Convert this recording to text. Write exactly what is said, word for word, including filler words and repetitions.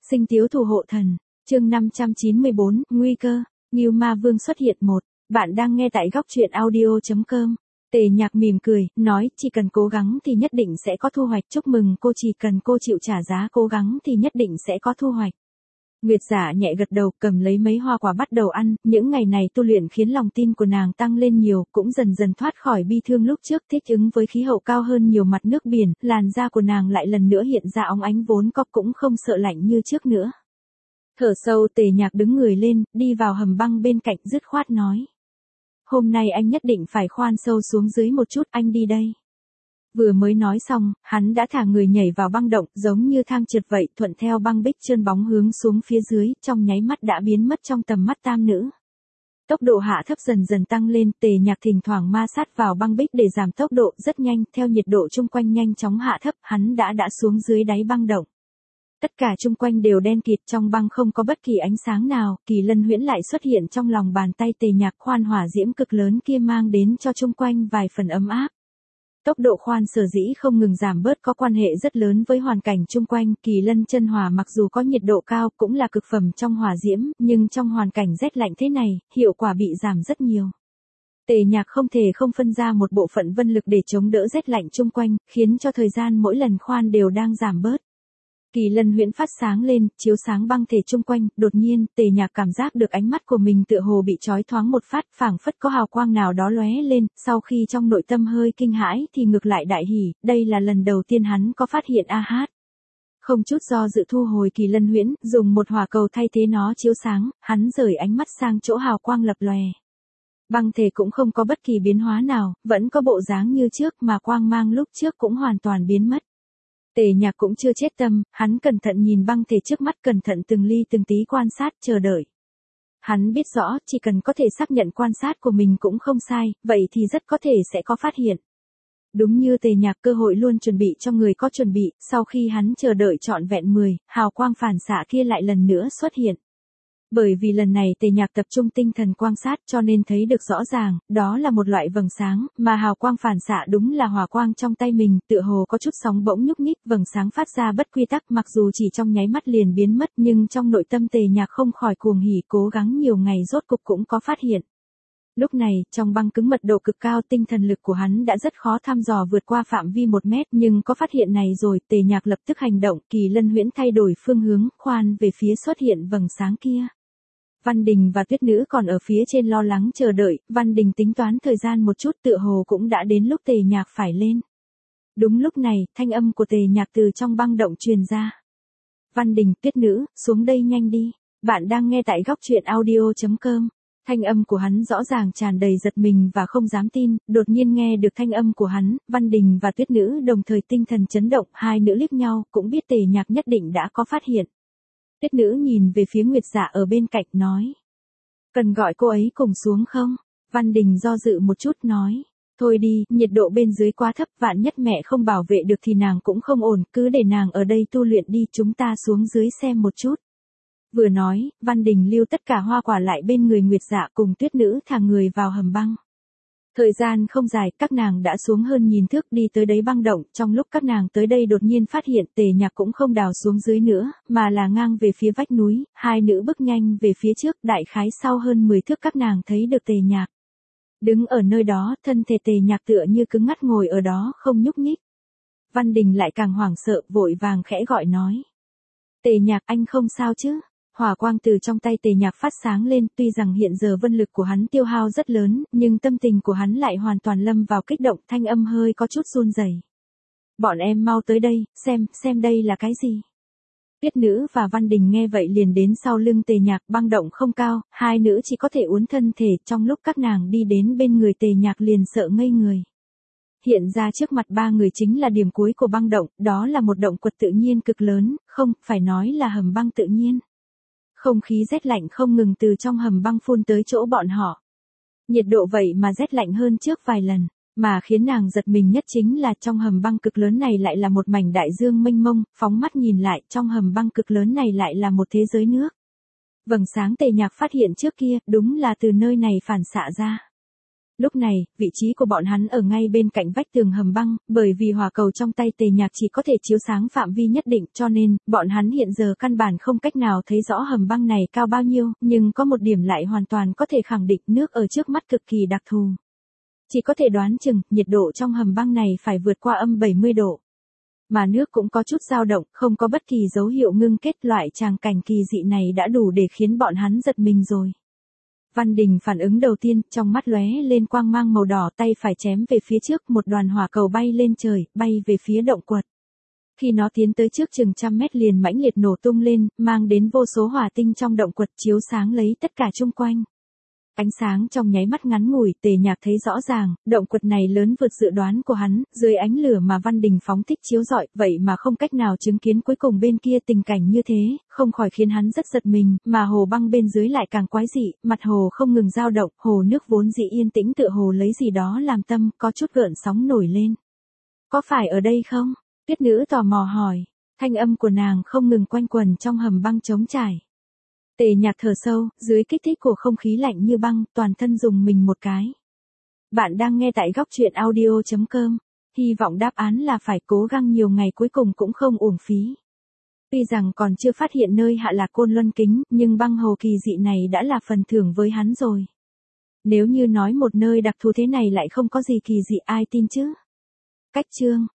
Sinh tiếu thủ hộ thần, chương năm trăm chín mươi bốn, nguy cơ, Ngưu Ma Vương xuất hiện một. Bạn đang nghe tại góc truyện audio chấm com. Tề Nhạc mỉm cười, nói, chỉ cần cố gắng thì nhất định sẽ có thu hoạch. Chúc mừng cô, chỉ cần cô chịu trả giá cố gắng thì nhất định sẽ có thu hoạch. Nguyệt Giả nhẹ gật đầu, cầm lấy mấy hoa quả bắt đầu ăn. Những ngày này tu luyện khiến lòng tin của nàng tăng lên nhiều, cũng dần dần thoát khỏi bi thương lúc trước, thích ứng với khí hậu cao hơn nhiều mặt nước biển. Làn da của nàng lại lần nữa hiện ra óng ánh, vốn có cũng không sợ lạnh như trước nữa. Thở sâu, Tề Nhạc đứng người lên, đi vào hầm băng bên cạnh, dứt khoát nói: hôm nay anh nhất định phải khoan sâu xuống dưới một chút, anh đi đây. Vừa mới nói xong, hắn đã thả người nhảy vào băng động, giống như thang trượt vậy, thuận theo băng bích trơn bóng hướng xuống phía dưới, trong nháy mắt đã biến mất trong tầm mắt tam nữ. Tốc độ hạ thấp dần dần tăng lên, Tề Nhạc thỉnh thoảng ma sát vào băng bích để giảm tốc độ, rất nhanh, theo nhiệt độ chung quanh nhanh chóng hạ thấp, hắn đã đã xuống dưới đáy băng động. Tất cả chung quanh đều đen kịt, trong băng không có bất kỳ ánh sáng nào. Kỳ Lân Huyễn lại xuất hiện trong lòng bàn tay Tề Nhạc, khoan hỏa diễm cực lớn kia mang đến cho chung quanh vài phần ấm áp. Tốc độ khoan sở dĩ không ngừng giảm bớt có quan hệ rất lớn với hoàn cảnh chung quanh. Kỳ Lân chân hỏa mặc dù có nhiệt độ cao, cũng là cực phẩm trong hỏa diễm, nhưng trong hoàn cảnh rét lạnh thế này, hiệu quả bị giảm rất nhiều. Tề Nhạc không thể không phân ra một bộ phận vân lực để chống đỡ rét lạnh chung quanh, khiến cho thời gian mỗi lần khoan đều đang giảm bớt. Kỳ Lân Huyễn phát sáng lên, chiếu sáng băng thể chung quanh, đột nhiên, Tề Nhạc cảm giác được ánh mắt của mình tựa hồ bị chói thoáng một phát, phảng phất có hào quang nào đó lóe lên, sau khi trong nội tâm hơi kinh hãi thì ngược lại đại hỉ, đây là lần đầu tiên hắn có phát hiện a hát. Không chút do dự thu hồi Kỳ Lân Huyễn, dùng một hỏa cầu thay thế nó chiếu sáng, hắn rời ánh mắt sang chỗ hào quang lập lòe. Băng thể cũng không có bất kỳ biến hóa nào, vẫn có bộ dáng như trước, mà quang mang lúc trước cũng hoàn toàn biến mất. Tề Nhạc cũng chưa chết tâm, hắn cẩn thận nhìn băng thể trước mắt, cẩn thận từng ly từng tí quan sát, chờ đợi. Hắn biết rõ, chỉ cần có thể xác nhận quan sát của mình cũng không sai, vậy thì rất có thể sẽ có phát hiện. Đúng như Tề Nhạc, cơ hội luôn chuẩn bị cho người có chuẩn bị, sau khi hắn chờ đợi trọn vẹn mười, hào quang phản xạ kia lại lần nữa xuất hiện. Bởi vì lần này Tề Nhạc tập trung tinh thần quan sát cho nên thấy được rõ ràng, đó là một loại vầng sáng, mà hào quang phản xạ đúng là hỏa quang trong tay mình, tựa hồ có chút sóng bỗng nhúc nhích, vầng sáng phát ra bất quy tắc, mặc dù chỉ trong nháy mắt liền biến mất, nhưng trong nội tâm Tề Nhạc không khỏi cuồng hỉ, cố gắng nhiều ngày rốt cục cũng có phát hiện. Lúc này, trong băng cứng mật độ cực cao, tinh thần lực của hắn đã rất khó thăm dò vượt qua phạm vi một mét, nhưng có phát hiện này rồi, Tề Nhạc lập tức hành động, Kỳ Lân Huyễn thay đổi phương hướng, khoan về phía xuất hiện vầng sáng kia. Văn Đình và Tuyết Nữ còn ở phía trên lo lắng chờ đợi, Văn Đình tính toán thời gian một chút, tựa hồ cũng đã đến lúc Tề Nhạc phải lên. Đúng lúc này, thanh âm của Tề Nhạc từ trong băng động truyền ra. Văn Đình, Tuyết Nữ, xuống đây nhanh đi, bạn đang nghe tại góc truyện audio chấm com. Thanh âm của hắn rõ ràng tràn đầy giật mình và không dám tin, đột nhiên nghe được thanh âm của hắn, Văn Đình và Tuyết Nữ đồng thời tinh thần chấn động, hai nữ liếc nhau, cũng biết Tề Nhạc nhất định đã có phát hiện. Tuyết Nữ nhìn về phía Nguyệt Dạ ở bên cạnh, nói: cần gọi cô ấy cùng xuống không? Văn Đình do dự một chút nói: thôi đi, nhiệt độ bên dưới quá thấp, vạn nhất mẹ không bảo vệ được thì nàng cũng không ổn, cứ để nàng ở đây tu luyện đi, chúng ta xuống dưới xem một chút. Vừa nói, Văn Đình lưu tất cả hoa quả lại bên người Nguyệt Dạ, cùng Tuyết Nữ thả người vào hầm băng. Thời gian không dài, các nàng đã xuống hơn nghìn thước, đi tới đáy băng động, trong lúc các nàng tới đây đột nhiên phát hiện Tề Nhạc cũng không đào xuống dưới nữa, mà là ngang về phía vách núi, hai nữ bước nhanh về phía trước, đại khái sau hơn mười thước các nàng thấy được Tề Nhạc. Đứng ở nơi đó, thân thể Tề Nhạc tựa như cứng ngắt ngồi ở đó, không nhúc nhích. Văn Đình lại càng hoảng sợ, vội vàng khẽ gọi nói: Tề Nhạc, anh không sao chứ? Hỏa quang từ trong tay Tề Nhạc phát sáng lên, tuy rằng hiện giờ vân lực của hắn tiêu hao rất lớn, nhưng tâm tình của hắn lại hoàn toàn lâm vào kích động, thanh âm hơi có chút run rẩy. Bọn em mau tới đây, xem, xem đây là cái gì? Tuyết Nữ và Văn Đình nghe vậy liền đến sau lưng Tề Nhạc, băng động không cao, hai nữ chỉ có thể uốn thân thể, trong lúc các nàng đi đến bên người Tề Nhạc liền sợ ngây người. Hiện ra trước mặt ba người chính là điểm cuối của băng động, đó là một động quật tự nhiên cực lớn, không, phải nói là hầm băng tự nhiên. Không khí rét lạnh không ngừng từ trong hầm băng phun tới chỗ bọn họ. Nhiệt độ vậy mà rét lạnh hơn trước vài lần, mà khiến nàng giật mình nhất chính là trong hầm băng cực lớn này lại là một mảnh đại dương mênh mông, phóng mắt nhìn lại, trong hầm băng cực lớn này lại là một thế giới nước. Vầng sáng Tề Nhạc phát hiện trước kia, đúng là từ nơi này phản xạ ra. Lúc này, vị trí của bọn hắn ở ngay bên cạnh vách tường hầm băng, bởi vì hỏa cầu trong tay Tề Nhạc chỉ có thể chiếu sáng phạm vi nhất định, cho nên, bọn hắn hiện giờ căn bản không cách nào thấy rõ hầm băng này cao bao nhiêu, nhưng có một điểm lại hoàn toàn có thể khẳng định nước ở trước mắt cực kỳ đặc thù. Chỉ có thể đoán chừng, nhiệt độ trong hầm băng này phải vượt qua âm bảy mươi độ. Mà nước cũng có chút dao động, không có bất kỳ dấu hiệu ngưng kết, loại tràng cảnh kỳ dị này đã đủ để khiến bọn hắn giật mình rồi. Văn Đình phản ứng đầu tiên, trong mắt lóe lên quang mang màu đỏ, tay phải chém về phía trước, một đoàn hỏa cầu bay lên trời, bay về phía động quật. Khi nó tiến tới trước chừng trăm mét liền mãnh liệt nổ tung lên, mang đến vô số hỏa tinh trong động quật chiếu sáng lấy tất cả chung quanh. Ánh sáng trong nháy mắt ngắn ngủi, Tề Nhạc thấy rõ ràng, động quật này lớn vượt dự đoán của hắn, dưới ánh lửa mà Văn Đình phóng thích chiếu rọi, vậy mà không cách nào chứng kiến cuối cùng bên kia tình cảnh như thế, không khỏi khiến hắn rất giật mình, mà hồ băng bên dưới lại càng quái dị, mặt hồ không ngừng dao động, hồ nước vốn dĩ yên tĩnh tựa hồ lấy gì đó làm tâm, có chút gợn sóng nổi lên. Có phải ở đây không? Tuyết nữ tò mò hỏi, thanh âm của nàng không ngừng quanh quẩn trong hầm băng trống trải. Tề Nhạc thở sâu, dưới kích thích của không khí lạnh như băng, toàn thân rùng mình một cái. Bạn đang nghe tại góc truyện audio chấm com. Hy vọng đáp án là phải cố gắng nhiều ngày cuối cùng cũng không uổng phí. Tuy rằng còn chưa phát hiện nơi hạ lạc Côn Luân Kính, nhưng băng hồ kỳ dị này đã là phần thưởng với hắn rồi. Nếu như nói một nơi đặc thù thế này lại không có gì kỳ dị ai tin chứ? Cách chương